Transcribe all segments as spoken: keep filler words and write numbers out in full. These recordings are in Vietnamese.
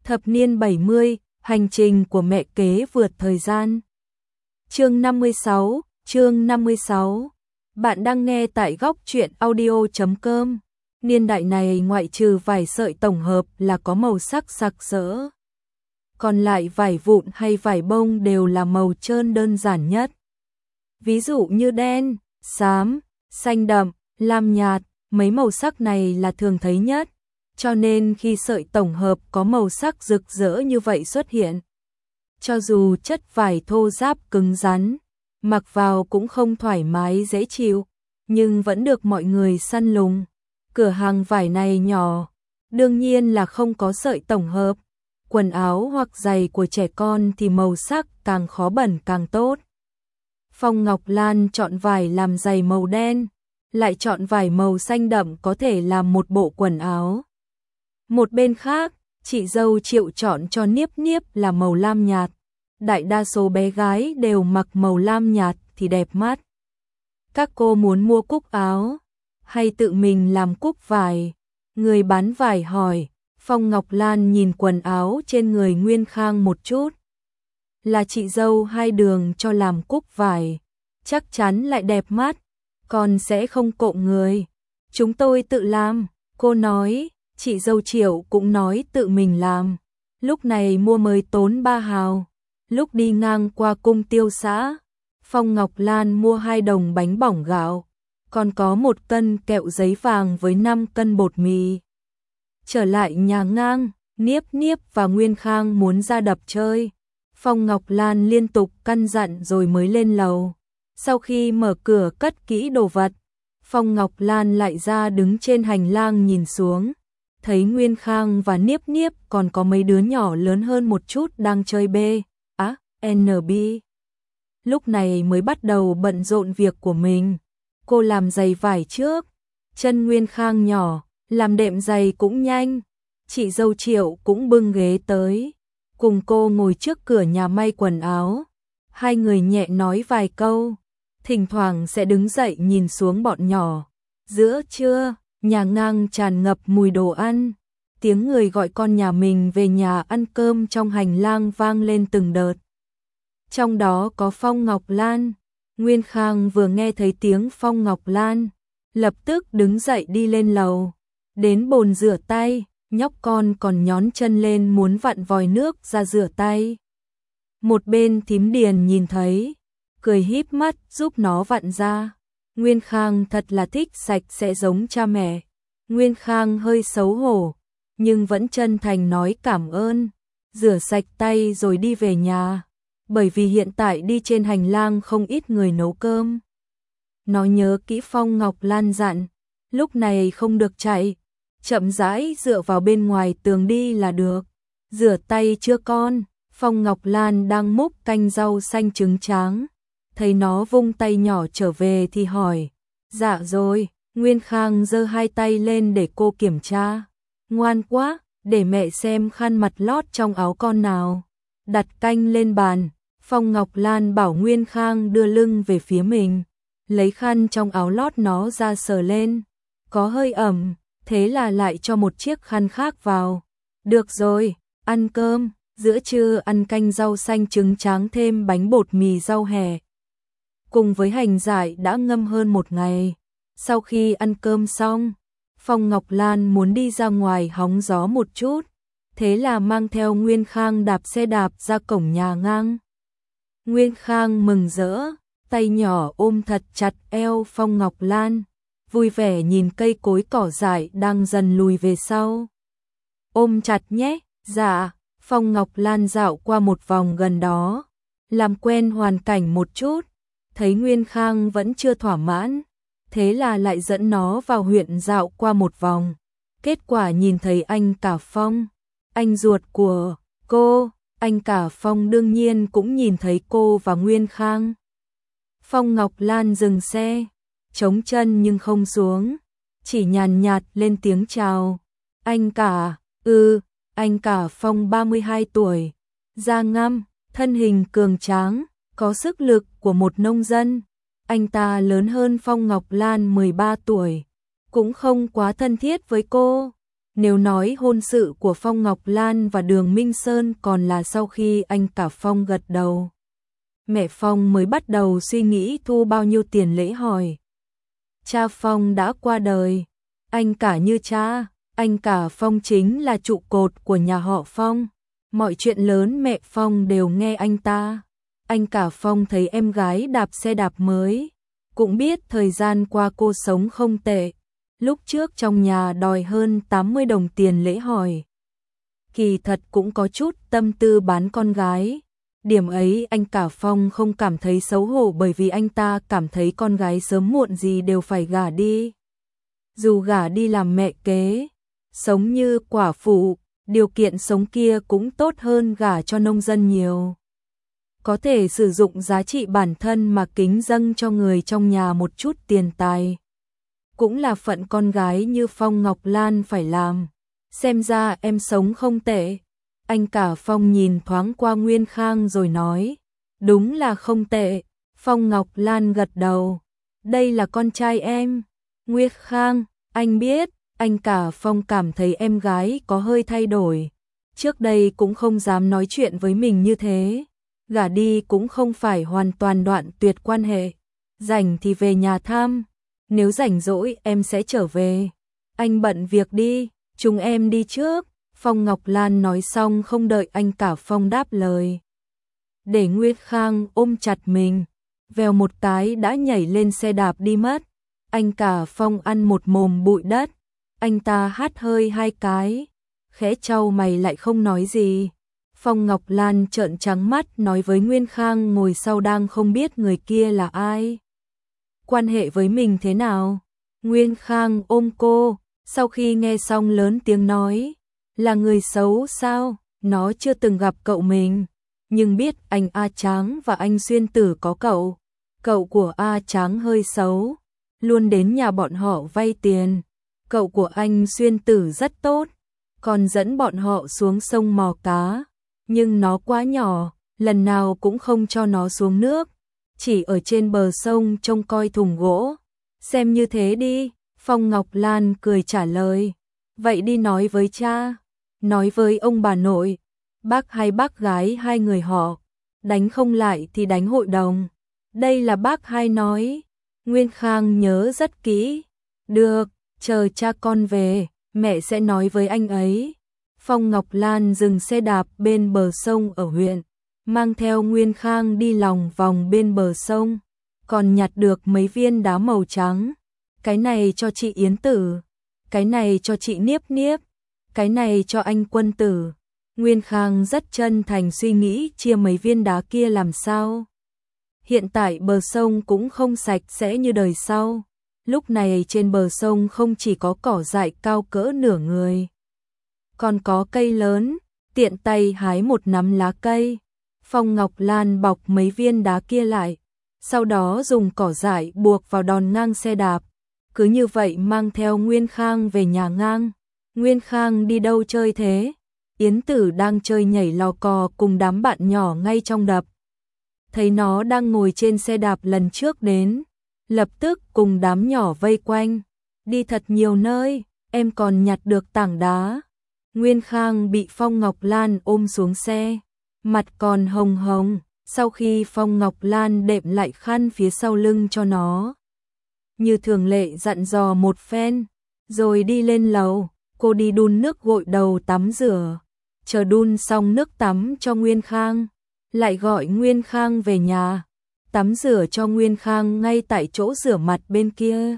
Thập niên bảy mươi, hành trình của mẹ kế vượt thời gian. Chương năm mươi sáu, chương năm mươi sáu. Bạn đang nghe tại góc truyện audio chấm com. Niên đại này ngoại trừ vải sợi tổng hợp là có màu sắc sặc sỡ. Còn lại vải vụn hay vải bông đều là màu trơn đơn giản nhất. Ví dụ như đen, xám, xanh đậm, lam nhạt, mấy màu sắc này là thường thấy nhất. Cho nên khi sợi tổng hợp có màu sắc rực rỡ như vậy xuất hiện, cho dù chất vải thô ráp cứng rắn, mặc vào cũng không thoải mái dễ chịu, nhưng vẫn được mọi người săn lùng. Cửa hàng vải này nhỏ, đương nhiên là không có sợi tổng hợp. Quần áo hoặc giày của trẻ con thì màu sắc càng khó bẩn càng tốt. Phong Ngọc Lan chọn vải làm giày màu đen, lại chọn vải màu xanh đậm có thể làm một bộ quần áo. Một bên khác, chị dâu Triệu chọn cho Niếp Niếp là màu lam nhạt. Đại đa số bé gái đều mặc màu lam nhạt thì đẹp mắt. Các cô muốn mua cúc áo hay tự mình làm cúc vải? Người bán vải hỏi. Phong Ngọc Lan nhìn quần áo trên người Nguyên Khang một chút. Là chị dâu Hai Đường cho làm cúc vải, chắc chắn lại đẹp mắt, còn sẽ không cộm người. Chúng tôi tự làm, cô nói. Chị dâu Triệu cũng nói tự mình làm. Lúc này mua mới tốn ba hào. Lúc đi ngang qua cung tiêu xã, Phong Ngọc Lan mua hai đồng bánh bỏng gạo, còn có một cân kẹo giấy vàng với năm cân bột mì. Trở lại nhà ngang, Niếp Niếp và Nguyên Khang muốn ra đập chơi. Phong Ngọc Lan liên tục căn dặn rồi mới lên lầu. Sau khi mở cửa cất kỹ đồ vật, Phong Ngọc Lan lại ra đứng trên hành lang nhìn xuống. Thấy Nguyên Khang và Niếp Niếp còn có mấy đứa nhỏ lớn hơn một chút đang chơi B, á, en bê. Lúc này mới bắt đầu bận rộn việc của mình. Cô làm giày vải trước, chân Nguyên Khang nhỏ, làm đệm giày cũng nhanh. Chị dâu Triệu cũng bưng ghế tới, cùng cô ngồi trước cửa nhà may quần áo. Hai người nhẹ nói vài câu, thỉnh thoảng sẽ đứng dậy nhìn xuống bọn nhỏ. Giữa trưa, nhà ngang tràn ngập mùi đồ ăn, tiếng người gọi con nhà mình về nhà ăn cơm trong hành lang vang lên từng đợt. Trong đó có Phong Ngọc Lan. Nguyên Khang vừa nghe thấy tiếng Phong Ngọc Lan, lập tức đứng dậy đi lên lầu. Đến bồn rửa tay, nhóc con còn nhón chân lên muốn vặn vòi nước ra rửa tay. Một bên thím Điền nhìn thấy, cười híp mắt giúp nó vặn ra. Nguyên Khang thật là thích sạch sẽ giống cha mẹ. Nguyên Khang hơi xấu hổ, nhưng vẫn chân thành nói cảm ơn, rửa sạch tay rồi đi về nhà, bởi vì hiện tại đi trên hành lang không ít người nấu cơm. Nó nhớ kỹ Phong Ngọc Lan dặn, lúc này không được chạy, chậm rãi dựa vào bên ngoài tường đi là được. Rửa tay chưa con? Phong Ngọc Lan đang múc canh rau xanh trứng tráng. Thấy nó vung tay nhỏ trở về thì hỏi. Dạ rồi. Nguyên Khang giơ hai tay lên để cô kiểm tra. Ngoan quá, để mẹ xem khăn mặt lót trong áo con nào. Đặt canh lên bàn, Phong Ngọc Lan bảo Nguyên Khang đưa lưng về phía mình, lấy khăn trong áo lót nó ra sờ lên. Có hơi ẩm, thế là lại cho một chiếc khăn khác vào. Được rồi, ăn cơm. Giữa trưa ăn canh rau xanh trứng tráng thêm bánh bột mì rau hẹ, cùng với hành giải đã ngâm hơn một ngày. Sau khi ăn cơm xong, Phong Ngọc Lan muốn đi ra ngoài hóng gió một chút, thế là mang theo Nguyên Khang đạp xe đạp ra cổng nhà ngang. Nguyên Khang mừng rỡ, tay nhỏ ôm thật chặt eo Phong Ngọc Lan, vui vẻ nhìn cây cối cỏ dại đang dần lùi về sau. Ôm chặt nhé. Dạ. Phong Ngọc Lan dạo qua một vòng gần đó, làm quen hoàn cảnh một chút, thấy Nguyên Khang vẫn chưa thỏa mãn, thế là lại dẫn nó vào huyện dạo qua một vòng. Kết quả nhìn thấy anh cả Phong, anh ruột của cô, anh cả Phong đương nhiên cũng nhìn thấy cô và Nguyên Khang. Phong Ngọc Lan dừng xe, chống chân nhưng không xuống, chỉ nhàn nhạt lên tiếng chào. Anh cả, ừ. Anh cả Phong ba mươi hai tuổi, da ngăm, thân hình cường tráng, có sức lực của một nông dân. Anh ta lớn hơn Phong Ngọc Lan mười ba tuổi, cũng không quá thân thiết với cô. Nếu nói hôn sự của Phong Ngọc Lan và Đường Minh Sơn còn là sau khi anh cả Phong gật đầu, mẹ Phong mới bắt đầu suy nghĩ thu bao nhiêu tiền lễ hỏi. Cha Phong đã qua đời, anh cả như cha, anh cả Phong chính là trụ cột của nhà họ Phong, mọi chuyện lớn mẹ Phong đều nghe anh ta. Anh cả Phong thấy em gái đạp xe đạp mới, cũng biết thời gian qua cô sống không tệ. Lúc trước trong nhà đòi hơn tám mươi đồng tiền lễ hỏi. Kỳ thật cũng có chút tâm tư bán con gái. Điểm ấy anh cả Phong không cảm thấy xấu hổ bởi vì anh ta cảm thấy con gái sớm muộn gì đều phải gả đi. Dù gả đi làm mẹ kế, sống như quả phụ, điều kiện sống kia cũng tốt hơn gả cho nông dân nhiều. Có thể sử dụng giá trị bản thân mà kính dâng cho người trong nhà một chút tiền tài. Cũng là phận con gái như Phong Ngọc Lan phải làm. Xem ra em sống không tệ. Anh cả Phong nhìn thoáng qua Nguyên Khang rồi nói. Đúng là không tệ. Phong Ngọc Lan gật đầu. Đây là con trai em. Nguyên Khang, anh biết. Anh cả Phong cảm thấy em gái có hơi thay đổi. Trước đây cũng không dám nói chuyện với mình như thế. Gả đi cũng không phải hoàn toàn đoạn tuyệt quan hệ. Rảnh thì về nhà thăm. Nếu rảnh rỗi em sẽ trở về. Anh bận việc đi, chúng em đi trước. Phong Ngọc Lan nói xong không đợi anh cả Phong đáp lời. Để Nguyên Khang ôm chặt mình, vèo một cái đã nhảy lên xe đạp đi mất. Anh cả Phong ăn một mồm bụi đất. Anh ta hắt hơi hai cái, khẽ trao mày lại không nói gì. Phong Ngọc Lan trợn trắng mắt nói với Nguyên Khang ngồi sau đang không biết người kia là ai. Quan hệ với mình thế nào? Nguyên Khang ôm cô, sau khi nghe xong lớn tiếng nói, là người xấu sao? Nó chưa từng gặp cậu mình, nhưng biết anh A Tráng và anh Xuyên Tử có cậu. Cậu của A Tráng hơi xấu, luôn đến nhà bọn họ vay tiền. Cậu của anh Xuyên Tử rất tốt, còn dẫn bọn họ xuống sông mò cá. Nhưng nó quá nhỏ, lần nào cũng không cho nó xuống nước, chỉ ở trên bờ sông trông coi thùng gỗ. Xem như thế đi, Phong Ngọc Lan cười trả lời. Vậy đi nói với cha, nói với ông bà nội, bác hay bác gái hai người họ, đánh không lại thì đánh hội đồng. Đây là bác hai nói. Nguyên Khang nhớ rất kỹ. Được, chờ cha con về, mẹ sẽ nói với anh ấy. Phong Ngọc Lan dừng xe đạp bên bờ sông ở huyện, mang theo Nguyên Khang đi lòng vòng bên bờ sông, còn nhặt được mấy viên đá màu trắng. Cái này cho chị Yến Tử, cái này cho chị Niếp Niếp, cái này cho anh Quân Tử. Nguyên Khang rất chân thành suy nghĩ chia mấy viên đá kia làm sao. Hiện tại bờ sông cũng không sạch sẽ như đời sau. Lúc này trên bờ sông không chỉ có cỏ dại cao cỡ nửa người, còn có cây lớn, tiện tay hái một nắm lá cây. Phong Ngọc Lan bọc mấy viên đá kia lại, sau đó dùng cỏ dại buộc vào đòn ngang xe đạp. Cứ như vậy mang theo Nguyên Khang về nhà ngang. Nguyên Khang đi đâu chơi thế? Yến Tử đang chơi nhảy lò cò cùng đám bạn nhỏ ngay trong đập. Thấy nó đang ngồi trên xe đạp lần trước đến, lập tức cùng đám nhỏ vây quanh. Đi thật nhiều nơi, em còn nhặt được tảng đá. Nguyên Khang bị Phong Ngọc Lan ôm xuống xe, mặt còn hồng hồng, sau khi Phong Ngọc Lan đệm lại khăn phía sau lưng cho nó. Như thường lệ dặn dò một phen, rồi đi lên lầu, cô đi đun nước gội đầu tắm rửa. Chờ đun xong nước tắm cho Nguyên Khang, lại gọi Nguyên Khang về nhà, tắm rửa cho Nguyên Khang ngay tại chỗ rửa mặt bên kia.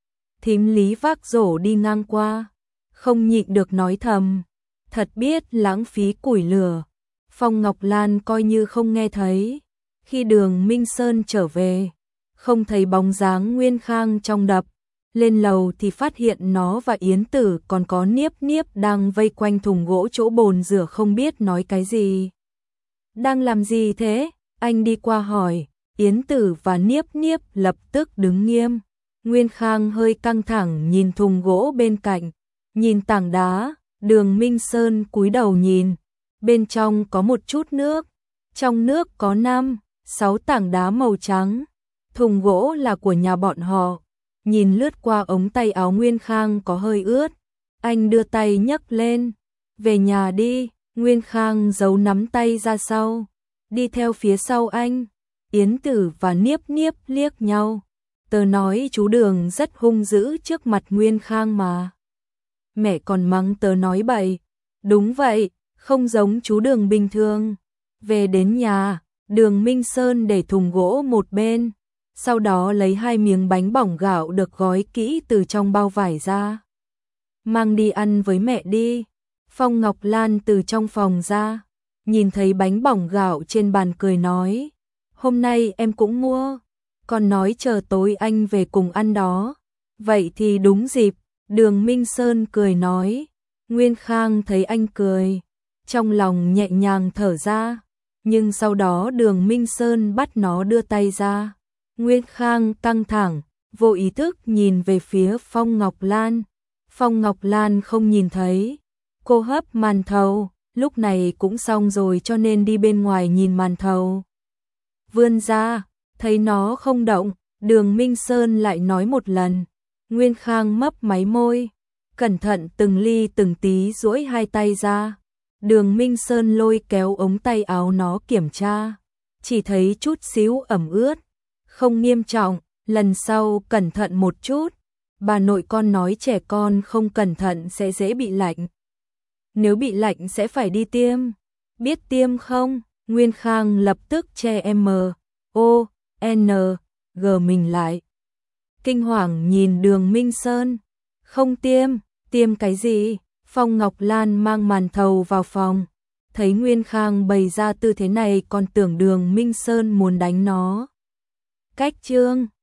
Thím Lý vác rổ đi ngang qua, không nhịn được nói thầm, thật biết lãng phí củi lửa. Phong Ngọc Lan coi như không nghe thấy. Khi Đường Minh Sơn trở về, không thấy bóng dáng Nguyên Khang trong đập, lên lầu thì phát hiện nó và Yến Tử còn có Niếp Niếp đang vây quanh thùng gỗ chỗ bồn rửa không biết nói cái gì. Đang làm gì thế? Anh đi qua hỏi. Yến Tử và Niếp Niếp lập tức đứng nghiêm. Nguyên Khang hơi căng thẳng nhìn thùng gỗ bên cạnh, nhìn tảng đá. Đường Minh Sơn cúi đầu nhìn, bên trong có một chút nước, trong nước có năm, sáu tảng đá màu trắng. Thùng gỗ là của nhà bọn họ. Nhìn lướt qua ống tay áo Nguyên Khang có hơi ướt, Anh đưa tay nhấc lên. Về nhà đi. Nguyên Khang giấu nắm tay ra sau. Đi theo phía sau anh. Yến Tử và Niếp Niếp liếc nhau. Tớ nói chú Đường rất hung dữ trước mặt Nguyên Khang mà. Mẹ còn mắng tớ nói bậy. Đúng vậy, không giống chú Đường bình thường. Về đến nhà, Đường Minh Sơn để thùng gỗ một bên. Sau đó lấy hai miếng bánh bỏng gạo được gói kỹ từ trong bao vải ra. Mang đi ăn với mẹ đi. Phong Ngọc Lan từ trong phòng ra. Nhìn thấy bánh bỏng gạo trên bàn cười nói. Hôm nay em cũng mua. Còn nói chờ tối anh về cùng ăn đó. Vậy thì đúng dịp. Đường Minh Sơn cười nói. Nguyên Khang thấy anh cười. Trong lòng nhẹ nhàng thở ra. Nhưng sau đó Đường Minh Sơn bắt nó đưa tay ra. Nguyên Khang căng thẳng. Vô ý thức nhìn về phía Phong Ngọc Lan. Phong Ngọc Lan không nhìn thấy. Cô hấp màn thầu. Lúc này cũng xong rồi cho nên đi bên ngoài nhìn màn thầu. Vươn ra. Thấy nó không động. Đường Minh Sơn lại nói một lần. Nguyên Khang mấp máy môi. Cẩn thận từng ly từng tí duỗi hai tay ra. Đường Minh Sơn lôi kéo ống tay áo nó kiểm tra. Chỉ thấy chút xíu ẩm ướt. Không nghiêm trọng. Lần sau cẩn thận một chút. Bà nội con nói trẻ con không cẩn thận sẽ dễ bị lạnh. Nếu bị lạnh sẽ phải đi tiêm. Biết tiêm không? Nguyên Khang lập tức che M, O, N, G mình lại. Kinh hoàng nhìn Đường Minh Sơn. Không tiêm, tiêm cái gì? Phong Ngọc Lan mang màn thầu vào phòng. Thấy Nguyên Khang bày ra tư thế này còn tưởng Đường Minh Sơn muốn đánh nó. Cách chương